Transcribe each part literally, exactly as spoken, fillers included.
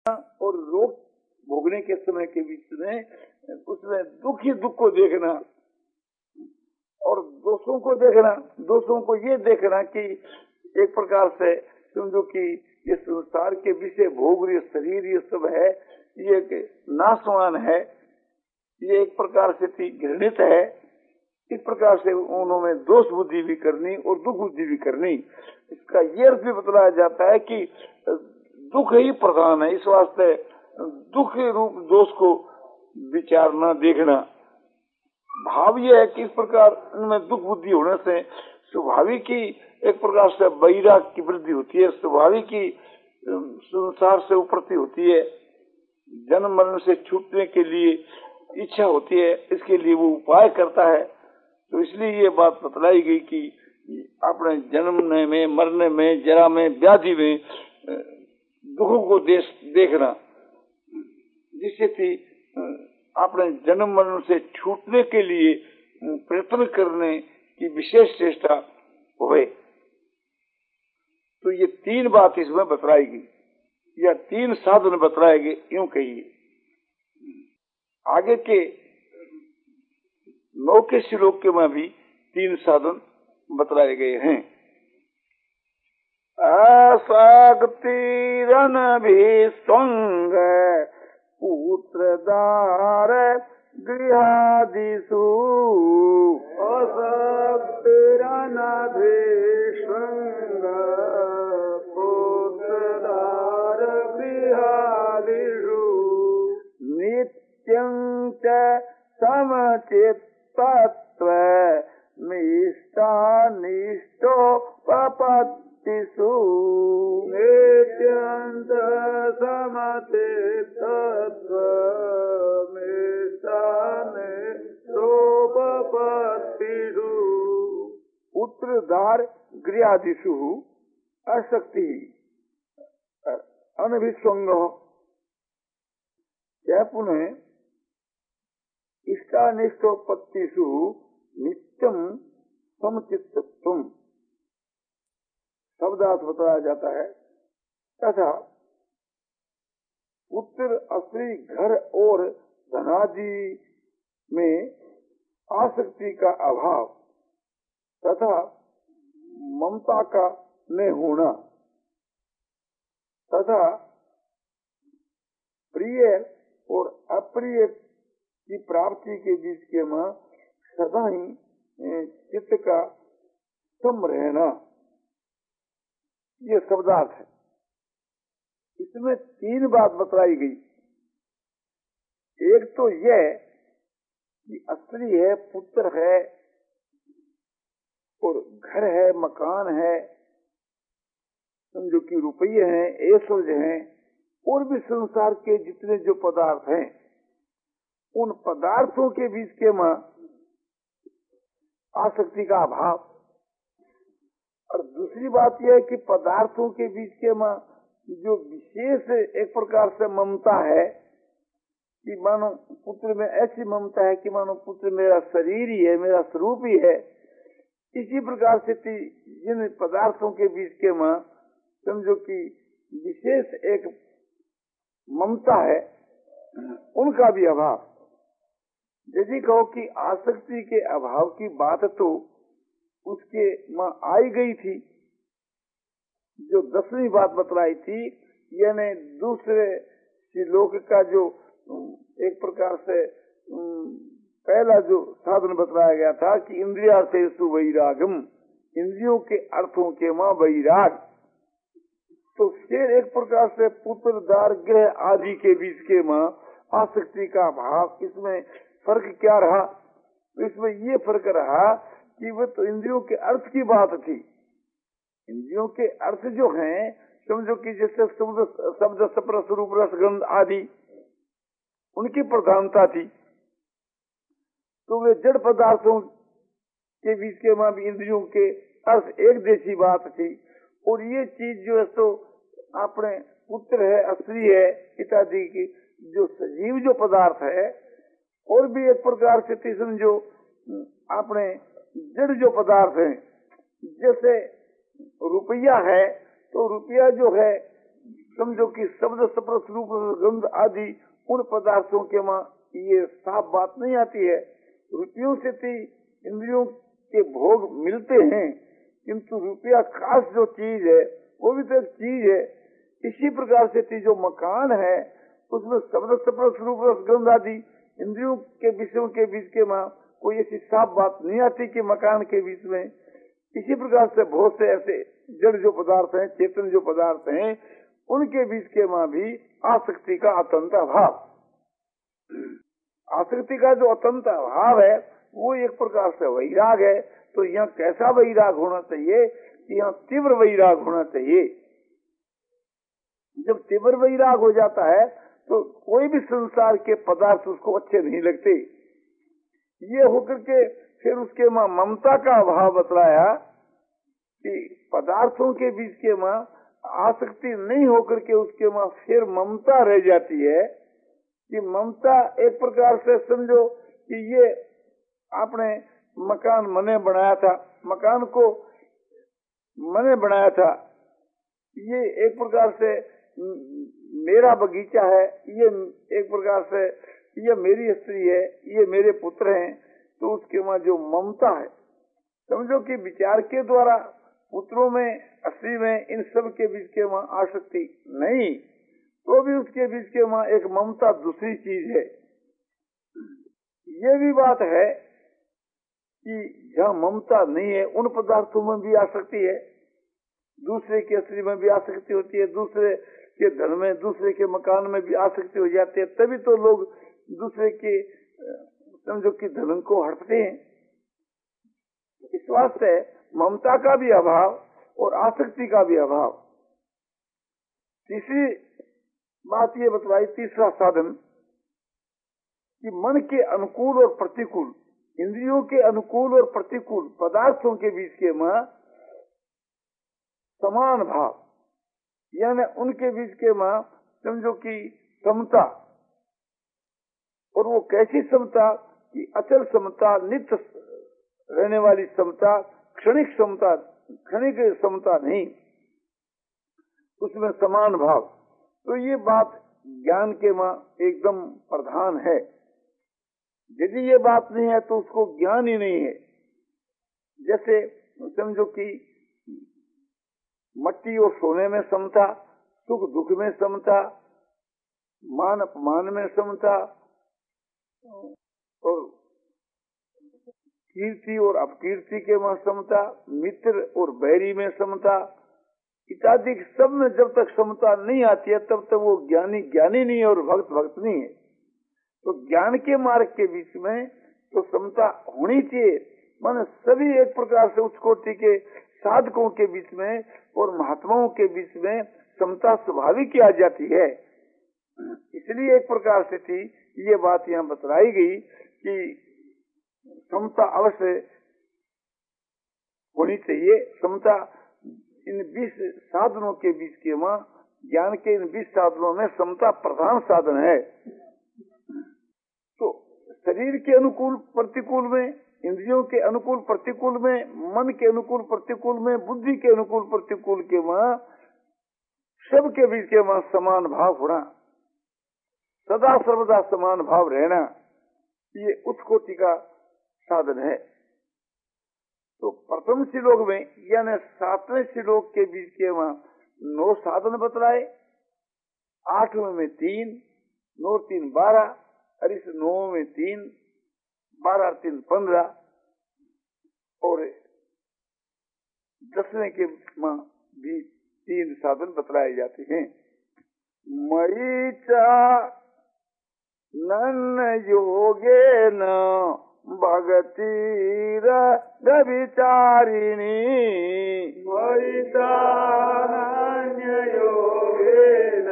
और रोग भोगने के समय के बीच में उसमें दुख ही दुख को देखना और दोषों को देखना। दोषों को ये देखना कि एक प्रकार से समझो कि ये संसार के विषय भोग, ये शरीर, ये सब है, ये नाशवान है, ये एक प्रकार से घृणित है। इस प्रकार से उन्होंने दोष बुद्धि भी करनी और दुख बुद्धि भी करनी। इसका ये अर्थ भी बतलाया जाता है कि दुख ही प्रधान है, इस वास्ते दुख रूप दोष को विचारना, देखना। भाव यह है कि इस प्रकार इनमें दुख बुद्धि होने से स्वाभाविक ही एक प्रकार से वैराग्य की वृद्धि होती है, स्वाभाविक ही संसार से उपरति होती है, जन्म मरण से छूटने के लिए इच्छा होती है, इसके लिए वो उपाय करता है। तो इसलिए ये बात बतलाई गई कि अपने जन्मने में, मरने में, जरा में, व्याधि में दुखों को देखना, जिससे कि अपने जन्म मरण से छूटने के लिए प्रयत्न करने की विशेष चेष्टा होए। तो ये तीन बात इसमें बतलाई गई, या तीन साधन बतलाए गए, यूं कहिए। आगे के नौ के श्लोक के में भी तीन साधन बतलाए गए हैं। आसक्तिरन भी संग पुत्रदार गृहादिषु, असक्तिरन भी संग पुत्रदार गृहादिषु, नित्यं च समचित्तत्व निष्ठानिष्ठोपपत्तिषु, नित्यं च समचित्तत्व निष्ठानिष्ठोपपत्तिषु, पुत्रदार गृहादिषु आसक्ति अनभिसंग क्या पुनः इष्टानिष्टोपत्तिषु नित्यम समचित्तत्वम शब्दार्थ बताया जाता है। तथा पुत्र, स्त्री, घर और धनादि में आसक्ति का अभाव तथा ममता का न होना तथा प्रिय और अप्रिय की प्राप्ति के बीच के में सदा ही चित्त का सम रहना, ये शब्दार्थ है। इसमें तीन बात बतलाई गई। एक तो यह कि स्त्री है, पुत्र है और घर है, मकान है, समझो कि रुपये हैं, ऐश्वर्य हैं, और भी संसार के जितने जो पदार्थ हैं, उन पदार्थों के बीच के में आसक्ति का अभाव। और दूसरी बात यह है कि पदार्थों के बीच के में जो विशेष एक प्रकार से ममता है, कि मानो पुत्र में ऐसी ममता है कि मानो पुत्र मेरा शरीर ही है, मेरा स्वरूप ही है। इसी प्रकार से जिन पदार्थों के बीच के में समझो कि विशेष एक ममता है, उनका भी अभाव। यदि कहो कि आसक्ति के अभाव की बात तो उसके मां आई गई थी, जो दसवीं बात बतलाई थी, यानी दूसरे श्लोक का जो एक प्रकार से पहला जो साधन बतलाया गया था कि इंद्रियार्थेषु वैराग्यम, इंद्रियों के अर्थों के मां वैराग। तो फिर एक प्रकार से पुत्र, दार, गृह आदि के बीच के मां आसक्ति का भाव, इसमें फर्क क्या रहा? इसमें ये फर्क रहा कि वो तो इंद्रियों के अर्थ की बात थी। इंद्रियों के अर्थ जो हैं, समझो कि जैसे शब्द, स्पर्श, रूप, रस, गंध आदि, उनकी प्रधानता थी। तो वे जड़ पदार्थों के बीच के मां भी इंद्रियों के अर्थ एक जैसी बात थी। और ये चीज जो है तो अपने पुत्र है, स्त्री है इत्यादि की जो सजीव जो पदार्थ है, और भी एक प्रकार से समझो अपने जड़ जो पदार्थ हैं, जैसे रुपया है तो रुपया जो है समझो कि शब्द स्पर्श रूप गंध आदि उन पदार्थों के मां ये साफ बात नहीं आती है। रुपयों से तो इंद्रियों के भोग मिलते हैं, किंतु रुपया खास जो चीज है वो भी तो एक चीज है। इसी प्रकार से थी जो मकान है उसमें शब्द स्पर्श रूप गंध आदि इंद्रियों के विषयों के बीच के मां कोई ऐसी साफ बात नहीं आती कि मकान के बीच में। इसी प्रकार से बहुत से ऐसे जड़ जो पदार्थ हैं, चेतन जो पदार्थ हैं, उनके बीच के मां भी आसक्ति का अत्यंत अभाव, आसक्ति का जो अत्यंत अभाव है वो एक प्रकार से वैराग है। तो यहाँ कैसा वैराग होना चाहिए कि यहाँ तीव्र वैराग होना चाहिए। जब तीव्र वैराग हो जाता है तो कोई भी संसार के पदार्थ उसको अच्छे नहीं लगते। ये होकर के फिर उसके मां ममता का अभाव बतलाया कि पदार्थों के बीच के मां आसक्ति नहीं होकर के उसके मां फिर ममता रह जाती है। कि ममता एक प्रकार से समझो कि ये आपने मकान मने बनाया था, मकान को मने बनाया था, ये एक प्रकार से मेरा बगीचा है, ये एक प्रकार से ये मेरी स्त्री है, ये मेरे पुत्र हैं। तो उसके मां जो ममता है, समझो कि विचार के द्वारा पुत्रों में, स्त्री में, इन सब के बीच के मां आसक्ति नहीं, तो भी उसके बीच के मां एक ममता दूसरी चीज है। ये भी बात है कि जहाँ ममता नहीं है उन पदार्थों में भी आसक्ति है, दूसरे के स्त्री में भी आसक्ति होती है, दूसरे के धन में, दूसरे के मकान में भी आसक्ति हो जाती है। तभी तो लोग दूसरे के समझो कि धन को हड़पते हैं। इस वास्ते ममता का भी अभाव और आसक्ति का भी अभाव। तीसरी बात ये बतलाई, तीसरा साधन कि मन के अनुकूल और प्रतिकूल, इंद्रियों के अनुकूल और प्रतिकूल पदार्थों के बीच के मां समान भाव, यानी उनके बीच के मां समझो कि समता। और वो कैसी समता कि अचल समता, नित्य रहने वाली समता, क्षणिक समता, क्षणिक समता नहीं, उसमें समान भाव। तो ये बात ज्ञान के मां एकदम प्रधान है। यदि ये बात नहीं है तो उसको ज्ञान ही नहीं है। जैसे समझो कि मट्टी और सोने में समता, सुख दुख में समता, मान अपमान में समता, और कीर्ति और अपकीर्ति के में समता, मित्र और बैरी में समता इत्यादि सब में जब तक समता नहीं आती है तब तक वो ज्ञानी ज्ञानी नहीं है और भक्त भक्त नहीं है। तो ज्ञान के मार्ग के बीच में तो समता होनी चाहिए। माने सभी एक प्रकार से उच्च कोटि के साधकों के बीच में और महात्माओं के बीच में समता स्वाभाविक आ जाती है। इसलिए एक प्रकार से थी ये बात यहाँ बतलाई गई कि समता अवश्य होनी चाहिए। समता इन बीस साधनों के बीच के मां, ज्ञान के इन बीस साधनों में समता प्रधान साधन है। तो शरीर के अनुकूल प्रतिकूल में, इंद्रियों के अनुकूल प्रतिकूल में, मन के अनुकूल प्रतिकूल में, बुद्धि के अनुकूल प्रतिकूल के मां सब के बीच के मां समान भाव होना, सदा सर्वदा समान भाव रहना, ये उच्च कोटि का साधन है। तो प्रथम श्लोक में यानी सातवें श्लोक के बीच के वहां नौ साधन बतलाए, आठवें में तीन, नौ तीन बारह, और इस नौ में तीन, बारह तीन पंद्रह, और दसवें के मां भी तीन साधन बतलाए जाते हैं। मयि च नन्न योगे न भगतीर व्यभिचारिणी, मयि च नन्न योगेन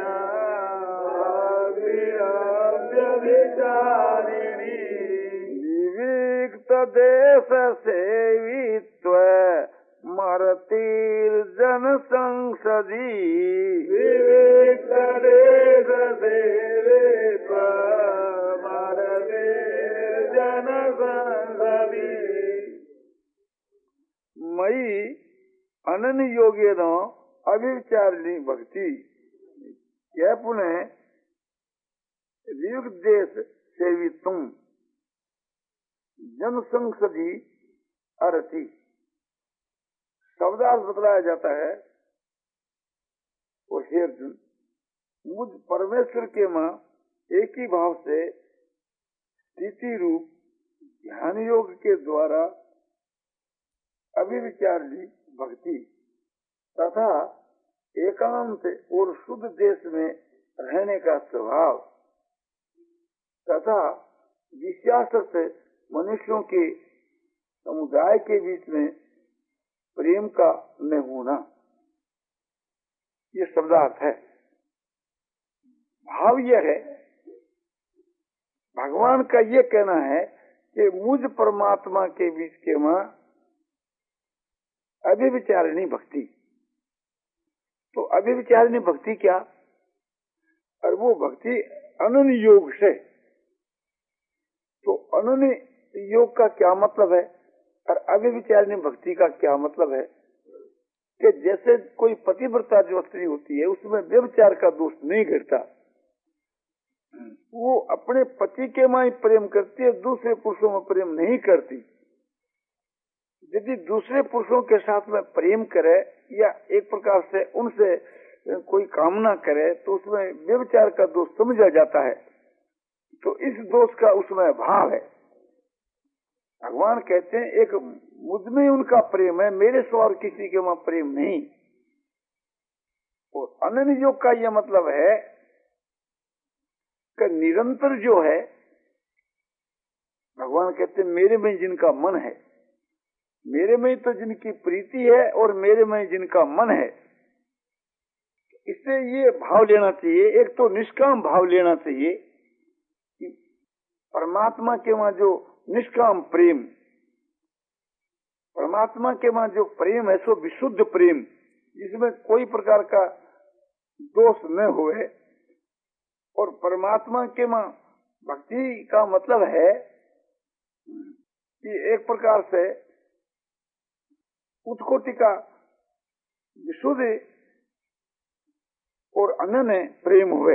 व्यभिचारिणी, विविक्त देश सेवित्व मरतीर्जन संसदी, विविक्त देश सेवित्व मरतीर्जन संसदी। मयि अनन्य योगेन अव्यभिचारिणी भक्ति, यह पुनः वियुक्त देश सेवी तुम जन संसदी अरति। शब्दार्थ बतलाया जाता है, वो हे अर्जुन, मुझ परमेश्वर के मां एक ही भाव से स्थिति रूप ध्यान योग के द्वारा अभिविचारली भक्ति तथा एकांत और शुद्ध देश में रहने का स्वभाव तथा विश्वास से मनुष्यों के समुदाय के बीच में प्रेम का न होना, ये शब्दार्थ है। भाव यह है, भगवान का ये कहना है कि मुझ परमात्मा के बीच के मां अभिविचारिणी भक्ति। तो अभिविचारिणी भक्ति क्या? और वो भक्ति अनन्य योग से। तो अनन्य योग का क्या मतलब है और अभिविचारिणी भक्ति का क्या मतलब है? कि जैसे कोई पतिव्रता जो स्त्री होती है उसमें व्यभिचार का दोष नहीं गिरता, वो अपने पति के मां ही प्रेम करती है, दूसरे पुरुषों में प्रेम नहीं करती। यदि दूसरे पुरुषों के साथ में प्रेम करे या एक प्रकार से उनसे कोई कामना करे तो उसमें व्यभिचार का दोष समझा जाता है। तो इस दोष का उसमें अभाव है। भगवान कहते हैं एक मुझ में उनका प्रेम है, मेरे से और किसी के वहां प्रेम नहीं। और अनन्य योग का यह मतलब है कि निरंतर जो है, भगवान कहते हैं मेरे में जिनका मन है, मेरे में तो जिनकी प्रीति है और मेरे में जिनका मन है, इससे ये भाव लेना चाहिए। एक तो निष्काम भाव लेना चाहिए कि परमात्मा के वहां जो निष्काम प्रेम, परमात्मा के वहां जो प्रेम है सो विशुद्ध प्रेम, जिसमें कोई प्रकार का दोष न होए। और परमात्मा के वहां भक्ति का मतलब है कि एक प्रकार से उत्कोटि का विशुद्ध और अनन्य प्रेम हुए।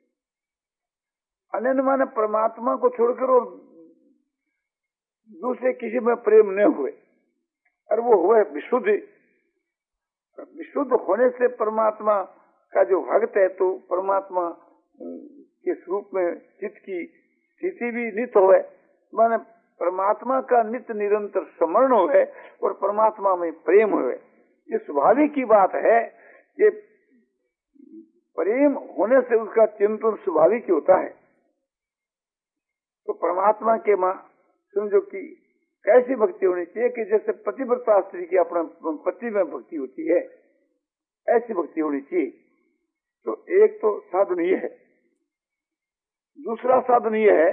अनन्य माने परमात्मा को छोड़कर और दूसरे किसी में प्रेम न हुए, और वो हुए विशुद्ध। विशुद्ध होने से परमात्मा का जो भक्त है तो परमात्मा के स्वरूप में चित्त की स्थिति भी नित्य हुए, माने परमात्मा का नित्य निरंतर स्मरण हुए और परमात्मा में प्रेम हुए। ये स्वाभाविक की बात है कि प्रेम होने से उसका चिंतन स्वाभाविक ही होता है। तो परमात्मा के मां समझो कि कैसी भक्ति होनी चाहिए कि जैसे पतिव्रता स्त्री की अपने पति में भक्ति होती है, ऐसी भक्ति होनी चाहिए। तो एक तो साधन ये है। दूसरा साधन ये है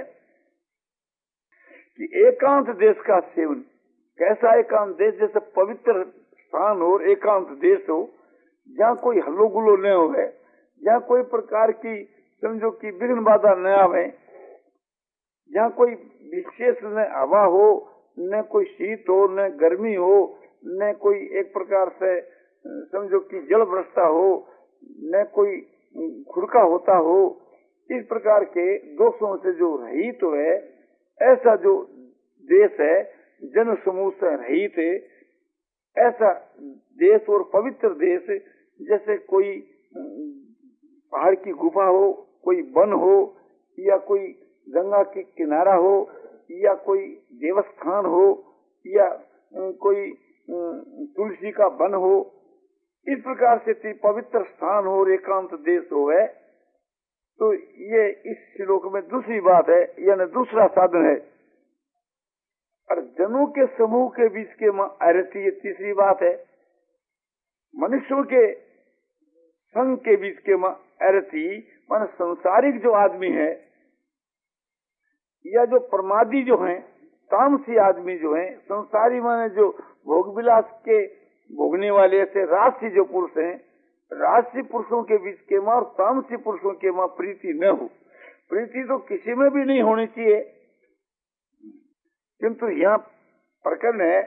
कि एकांत देश का सेवन। कैसा एकांत देश? जैसे पवित्र स्थान हो, एकांत देश हो, जहाँ कोई हल्लो गुल्लो न हो, जहाँ कोई प्रकार की समझो कि विघ्न बाधा न आवे, जहाँ कोई विशेष न हवा हो, न कोई शीत हो, न गर्मी हो, न कोई एक प्रकार से समझो कि जल बरसता हो, न कोई खुरका होता हो, इस प्रकार के दोषों से जो रहित तो है, ऐसा जो देश है, जन समूह से रहित, ऐसा देश और पवित्र देश, जैसे कोई पहाड़ की गुफा हो, कोई वन हो, या कोई गंगा के किनारा हो, या कोई देवस्थान हो, या कोई तुलसी का वन हो, इस प्रकार से पवित्र स्थान हो और एकांत देश हो है। तो ये इस श्लोक में दूसरी बात है, यानी दूसरा साधन है। और जनों के समूह के बीच के अरति, ये तीसरी बात है। मनुष्यों के संघ के बीच के अरति, माने संसारिक जो आदमी है या जो प्रमादी जो हैं, तामसी आदमी जो हैं, संसारी माने जो भोग विलास के भोगने वाले ऐसे राजसी जो पुरुष हैं, राजसी पुरुषों के बीच के मां और तामसी पुरुषों के मां प्रीति न हो। प्रीति तो किसी में भी नहीं होनी चाहिए, किंतु यहाँ प्रकरण है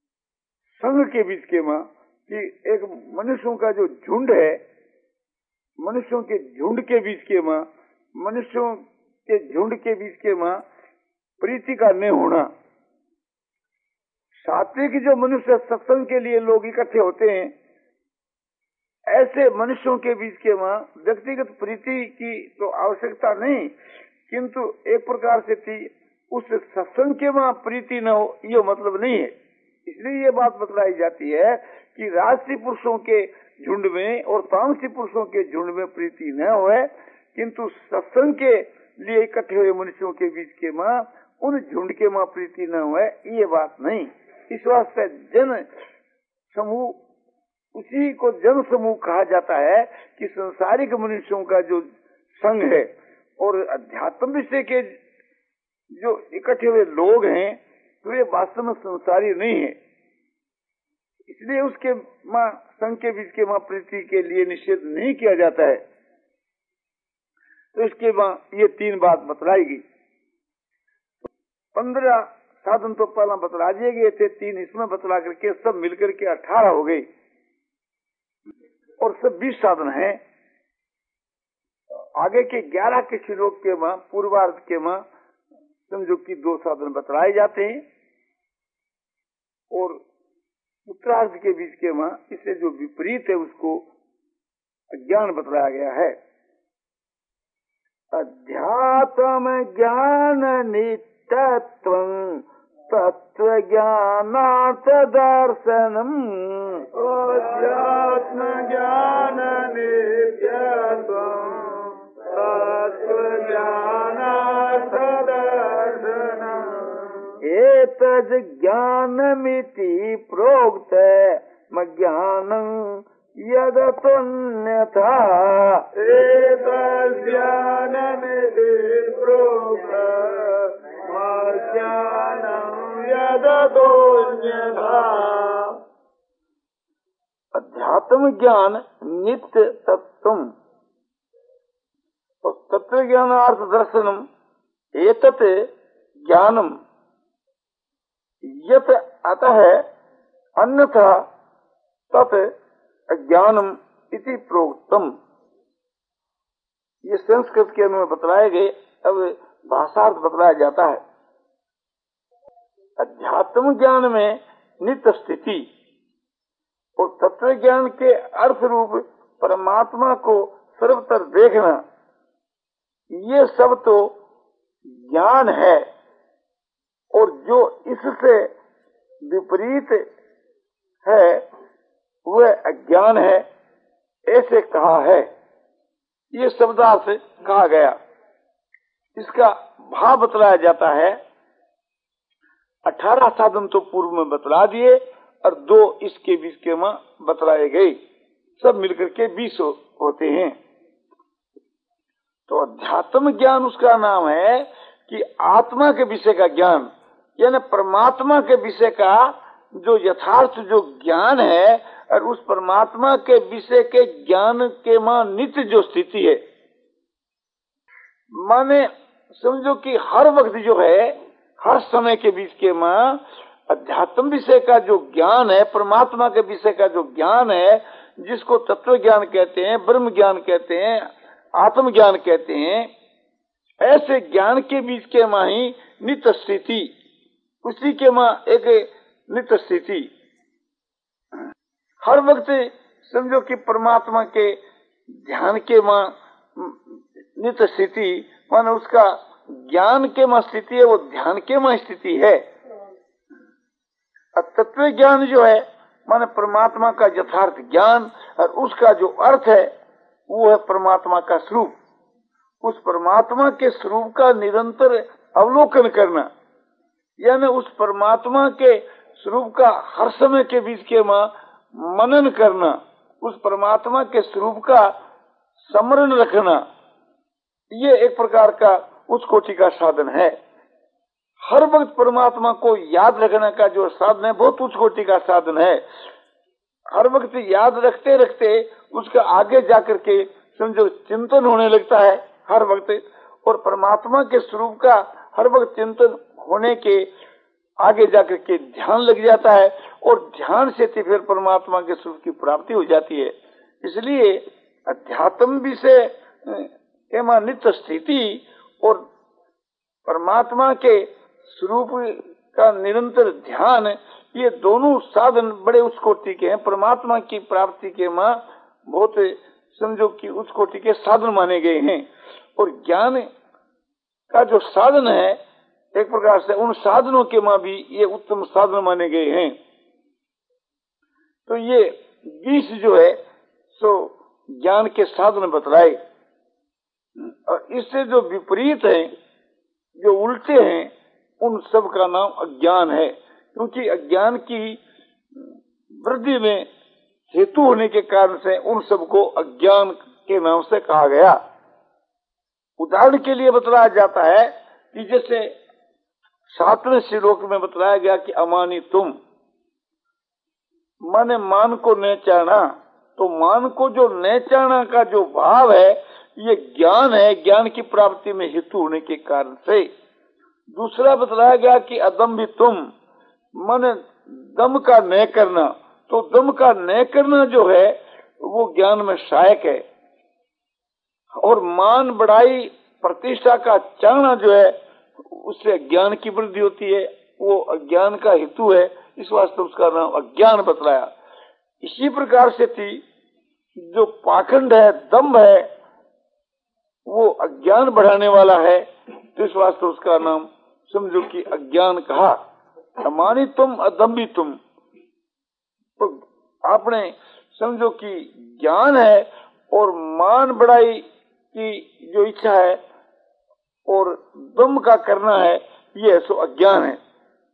संघ के बीच के मां कि एक मनुष्यों का जो झुंड है, मनुष्यों के झुंड के बीच के माँ मनुष्यों के झुंड के बीच के माँ प्रीति का न होना। सात्विक जो मनुष्य सत्संग के लिए लोग इकट्ठे होते हैं, ऐसे मनुष्यों के बीच के माँ व्यक्तिगत प्रीति की तो आवश्यकता नहीं, किंतु एक प्रकार से थी उस सत्संग के माँ प्रीति न हो, ये मतलब नहीं है। इसलिए ये बात बतलाई जाती है कि राजसी पुरुषों के झुंड में और तामसी पुरुषों के झुंड में प्रीति न होए, किंतु सत्संग के लिए इकट्ठे हुए मनुष्यों के बीच के माँ उन झुंड के माँ प्रीति न होए, ये बात नहीं। इस वास्ते जन समूह उसी को जन समूह कहा जाता है कि संसारिक मनुष्यों का जो संघ है और अध्यात्म विषय के जो इकट्ठे हुए लोग हैं तो ये वास्तव में संसारी नहीं है। इसलिए उसके माँ संघ के बीच के माँ प्रीति के लिए निषेध नहीं किया जाता है। तो इसके माँ ये तीन बात बतलाई गई। पंद्रह साधन तो पहला बतला दिए गए थे, तीन इसमें बतला करके सब मिलकर के अठारह हो गई और सब बीस साधन हैं। आगे के ग्यारह के श्लोक के माँ पूर्वार्ध के माँ समझो कि दो साधन बतलाए जाते हैं और उत्तरार्ध के बीच के माँ इससे जो विपरीत है उसको ज्ञान बतलाया गया है। अध्यात्म ज्ञान नित्यत्व तत्व ज्ञानार्थ दर्शनम। अध्यात्म ज्ञान नित्यत्व तत्व ज्ञानार्थ दर्शनम। एतद् ज्ञानमिति प्रोक्त मज्ञानं यदतोऽन्यथा। एतद् ज्ञानमिति प्रोक्त मज्ञानं यदतोऽन्यथा। अध्यात्म ज्ञान नित्य तत्वम और तत्व ज्ञानार्थ दर्शनम। एतत् ज्ञानम यत अतः अन्यथा तत् अज्ञानम इति प्रोक्तम। ये संस्कृत के में बतलाए गए, अब भाषार्थ बतलाया जाता है। अध्यात्म ज्ञान में नित्य स्थिति और तत्व ज्ञान के अर्थ रूप परमात्मा को सर्वतर देखना, ये सब तो ज्ञान है और जो इससे विपरीत है वह अज्ञान है, ऐसे कहा है। ये शब्दार्थ कहा गया। इसका भाव बतलाया जाता है। अठारह साधन तो पूर्व में बतला दिए और दो इसके बीच के में बतलाए गए, सब मिलकर के बीस होते हैं। तो अध्यात्म ज्ञान उसका नाम है कि आत्मा के विषय का ज्ञान, यानी परमात्मा के विषय का जो यथार्थ जो ज्ञान है और उस परमात्मा के विषय के ज्ञान के मां नित्य जो स्थिति है। माने समझो कि हर वक्त जो है, हर समय के बीच के मां अध्यात्म विषय का जो ज्ञान है, परमात्मा के विषय का जो ज्ञान है, जिसको तत्व ज्ञान कहते हैं, ब्रह्म ज्ञान कहते हैं, आत्म ज्ञान कहते हैं, ऐसे ज्ञान के बीच के मां ही नित्य स्थिति, उसी के मां एक नित्य स्थिति। हर वक्त समझो कि परमात्मा के ध्यान के मां नित्य स्थिति, माने उसका ज्ञान के मां स्थिति है, वो ध्यान के मां स्थिति है। तत्व ज्ञान जो है माने परमात्मा का यथार्थ ज्ञान और उसका जो अर्थ है वो है परमात्मा का स्वरूप। उस परमात्मा के स्वरूप का निरंतर अवलोकन करना, यानी उस परमात्मा के स्वरूप का हर समय के बीच के मां मनन करना, उस परमात्मा के स्वरूप का स्मरण रखना, ये एक प्रकार का उस कोटि का साधन है। हर वक्त परमात्मा को याद रखने का जो साधन है बहुत उच्च कोटि का साधन है। हर वक्त याद रखते रखते उसका आगे जाकर के समझो चिंतन होने लगता है हर वक्त, और परमात्मा के स्वरूप का हर वक्त चिंतन होने के आगे जाकर के ध्यान लग जाता है और ध्यान से फिर परमात्मा के स्वरूप की प्राप्ति हो जाती है। इसलिए अध्यात्म विषय के मां नित्य स्थिति और परमात्मा के स्वरूप का निरंतर ध्यान, ये दोनों साधन बड़े उच्च कोटि के हैं। परमात्मा की प्राप्ति के मां बहुत समझो कि उच्च कोटि के साधन माने गए हैं। और ज्ञान का जो साधन है एक प्रकार से उन साधनों के मां भी ये उत्तम साधन माने गए हैं। तो ये बीस जो है सो ज्ञान के साधन बतलाए, और इससे जो विपरीत है, जो उल्टे हैं, उन सब का नाम अज्ञान है। क्योंकि अज्ञान की वृद्धि में हेतु होने के कारण से उन सबको अज्ञान के नाम से कहा गया। उदाहरण के लिए बतलाया जाता है कि जैसे सातवें श्लोक में बतलाया गया कि अमानी तुम, माने मान को न चाहना। तो मान को जो न चाहना का जो भाव है ये ज्ञान है, ज्ञान की प्राप्ति में हेतु होने के कारण से। दूसरा बतलाया गया कि अदम्भी तुम, माने दम का न करना। तो दम का न करना जो है वो ज्ञान में सहायक है। और मान बढ़ाई प्रतिष्ठा का चाहना जो है उससे अज्ञान की वृद्धि होती है, वो अज्ञान का हेतु है। इस वास्ते उसका नाम अज्ञान बतलाया। इसी प्रकार से थी जो पाखंड है, दम्भ है, वो अज्ञान बढ़ाने वाला है। तो इस वास्ते उसका नाम समझो कि अज्ञान कहा। अमानी तुम अदम्भी तुम, तो आपने समझो कि ज्ञान है और मान बढ़ाई की जो इच्छा है और दम्भ का करना है, ये सो अज्ञान है।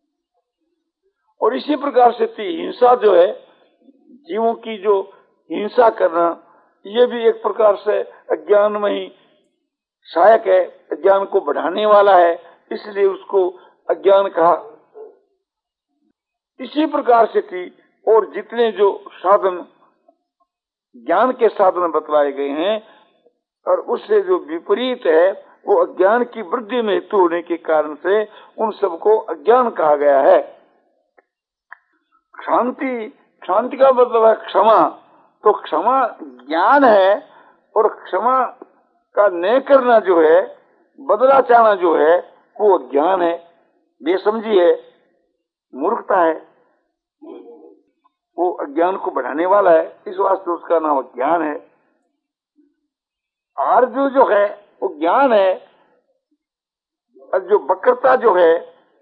और इसी प्रकार से थी हिंसा जो है, जीवों की जो हिंसा करना, ये भी एक प्रकार से अज्ञान में ही सहायक है, अज्ञान को बढ़ाने वाला है, इसलिए उसको अज्ञान कहा। इसी प्रकार से थी और जितने जो साधन ज्ञान के साधन बतलाए गए हैं और उससे जो विपरीत है वो अज्ञान की वृद्धि में हेतु होने के कारण से उन सबको अज्ञान कहा गया है। शांति, शांति का मतलब है क्षमा। तो क्षमा ज्ञान है और क्षमा का न करना जो है, बदला चाहना जो है, वो ज्ञान है, बेसमझी है, मूर्खता है, वो अज्ञान को बढ़ाने वाला है। इस वास्ते उसका नाम ज्ञान है। आरजू जो है वो ज्ञान है, और जो वक्रता जो है,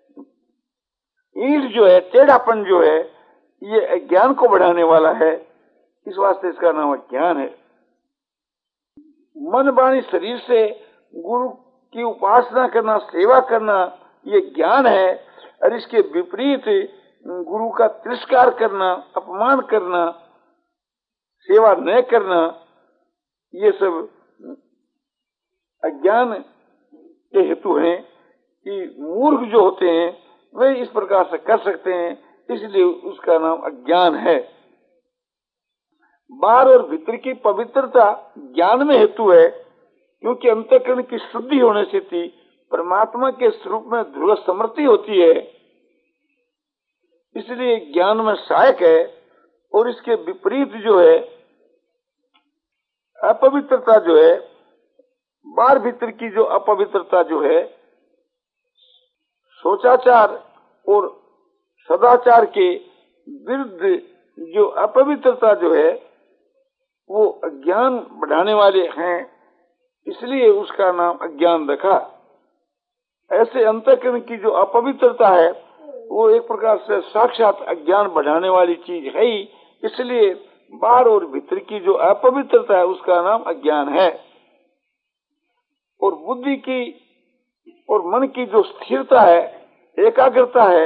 ईट जो है, टेढ़ापन जो है, ये अज्ञान को बढ़ाने वाला है। इस वास्ते इसका नाम ज्ञान है। मन वाणी शरीर से गुरु की उपासना करना, सेवा करना, ये ज्ञान है। और इसके विपरीत गुरु का तिरस्कार करना, अपमान करना, सेवा न करना, ये सब अज्ञान के हेतु हैं। कि मूर्ख जो होते हैं वे इस प्रकार से कर सकते हैं, इसलिए उसका नाम अज्ञान है। बाहर और भीतर की पवित्रता ज्ञान में हेतु है, क्योंकि अंतःकरण की शुद्धि होने से थी परमात्मा के स्वरूप में ध्रुव समृद्धि होती है, इसलिए ज्ञान में सहायक है। और इसके विपरीत जो है अपवित्रता जो है, बाहर भीतर की जो अपवित्रता जो है, सोचाचार और सदाचार के विरुद्ध जो अपवित्रता जो है वो अज्ञान बढ़ाने वाले हैं, इसलिए उसका नाम अज्ञान रखा। ऐसे अंतःकरण की जो अपवित्रता है वो एक प्रकार से साक्षात अज्ञान बढ़ाने वाली चीज है ही, इसलिए बाहर और भीतर की जो अपवित्रता है उसका नाम अज्ञान है। और बुद्धि की और मन की जो स्थिरता है, एकाग्रता है,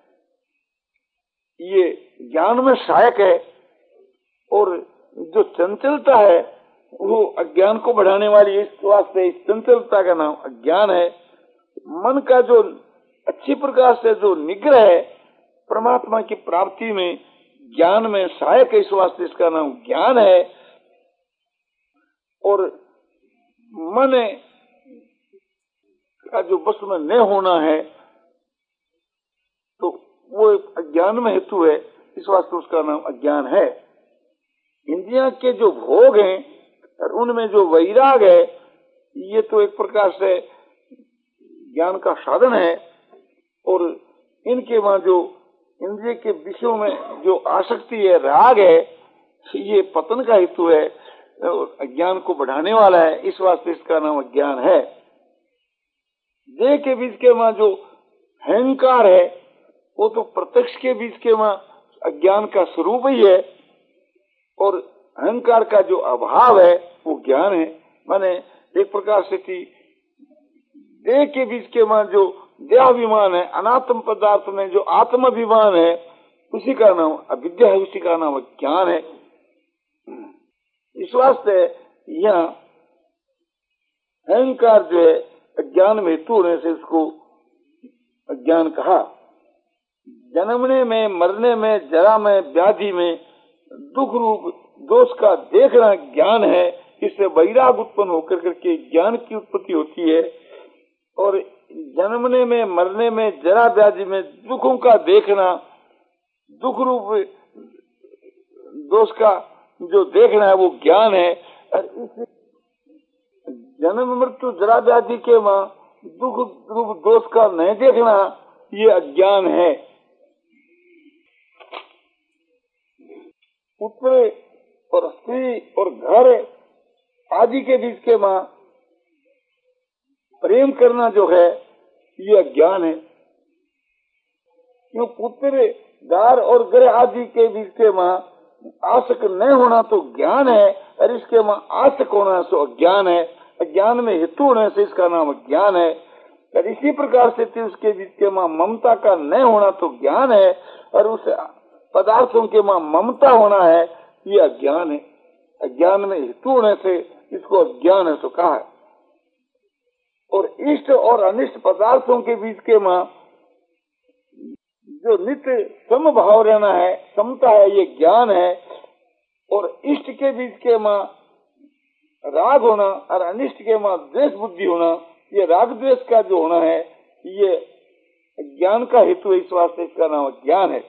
ये ज्ञान में सहायक है। और जो चंचलता है वो अज्ञान को बढ़ाने वाली, इस वास्ते इस चंचलता का नाम अज्ञान है। मन का जो अच्छी प्रकार से जो निग्रह है परमात्मा की प्राप्ति में ज्ञान में सहायक है, इस वास्ते इसका नाम ज्ञान है। और मन का जो बस में न होना है तो वो अज्ञान में हेतु है, इस वास्ते उसका नाम अज्ञान है। इंद्रियां के जो भोग हैं और उनमें जो वैराग है ये तो एक प्रकार से ज्ञान का साधन है, और इनके वहां जो इंद्रिय के विषयों में जो आसक्ति है, राग है, ये पतन का हेतु है, अज्ञान को बढ़ाने वाला है, इस वास्ते इसका नाम अज्ञान है। देह के बीच के वहां जो अहंकार है वो तो प्रत्यक्ष के बीच के वहां अज्ञान का स्वरूप ही है, और अहंकार का जो अभाव है वो ज्ञान है। माने एक प्रकार से कि देह के बीच के वहां जो देहाभिमान है, अनात्म पदार्थ में जो आत्माभिमान है, उसी का नाम अविद्या है, उसी का नाम ज्ञान है। इस वास्ते यहाँ अहंकार जो है अज्ञान में हेतु होने से इसको अज्ञान कहा। जन्मने में, मरने में, जरा में, व्याधि में दुख रूप दोष का देखना ज्ञान है। इससे वैराग उत्पन्न होकर करके ज्ञान की उत्पत्ति होती है। और जन्मने में, मरने में, जरा व्याधि में दुखों का देखना, दुख रूप दोष का जो देखना है वो ज्ञान है। जन्म मृत्यु जरा व्याधि के मां दुख रूप दोष का नहीं देखना ये अज्ञान है। पुत्र और स्त्री और घर आदि के बीच के मां प्रेम करना जो है ये अज्ञान है। क्यों पुत्र गार और ग्रह आदि के बीच के मां आसक नहीं होना तो ज्ञान है, और इसके मां आसक होना तो अज्ञान है। अज्ञान में हेतु होने से इसका नाम ज्ञान है। और इसी प्रकार से उसके बीच के मां ममता का नहीं होना तो ज्ञान है, और उस पदार्थों के मां ममता होना है ये अज्ञान है। अज्ञान में हेतु होने से इसको अज्ञान है तो कहा है। और इष्ट और अनिष्ट पदार्थों के बीच के मां जो नित्य समभाव रहना है, समता है, ये ज्ञान है। और इष्ट के बीच के मां राग होना और अनिष्ट के मां द्वेष बुद्धि होना, ये राग द्वेष का जो होना है ये ज्ञान का हेतु है। इस वास्ते इसका नाम ज्ञान है।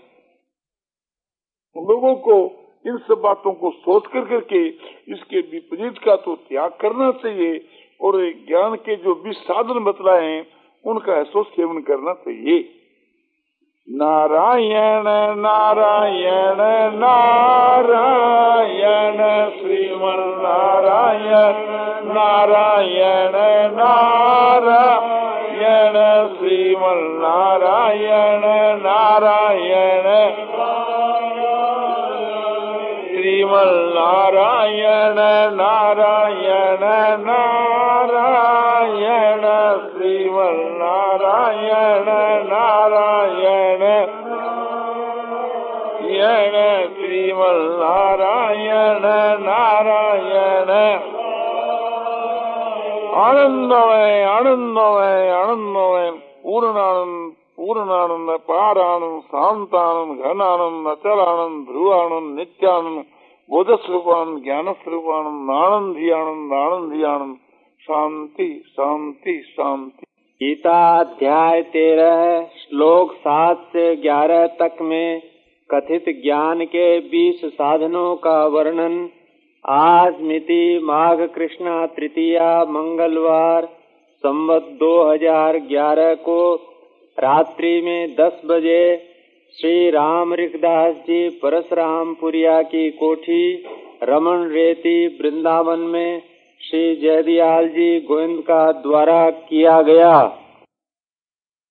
लोगों को इन सब बातों को सोच कर करके इसके विपरीत का तो त्याग करना चाहिए, और ज्ञान के जो भी साधन बतलाए हैं उनका ऐसो सेवन करना चाहिए। नारायण नारायण नारायण श्रीमन नारायण नारायण नारायण श्रीमन नारायण नारायण श्रीमन नारायण नारायण नारायण श्रीमन नारायण नारायण यण श्रीमन नारायण नारायण आनंदमय आनंदमय आनंदमय पूर्णानंद पूर्णानंद पारानंद शांतानंद घनानंद अचलानंद ध्रुवानंद नित्यानंद बोधस्वरूपानंद ज्ञान स्वरूपानंद आनंदी आनंद आनंदी आनंद शांति शांति शांति। गीता अध्याय तेरह श्लोक सात से ग्यारह तक में कथित ज्ञान के बीस साधनों का वर्णन। आज मिति माघ कृष्णा तृतीया मंगलवार संवत दो हजार ग्यारह को रात्रि में दस बजे श्री राम ऋखदास जी परशुरामपुरिया की कोठी रमन रेती वृंदावन में श्री जयदयाल जी गोविंद का द्वारा किया गया।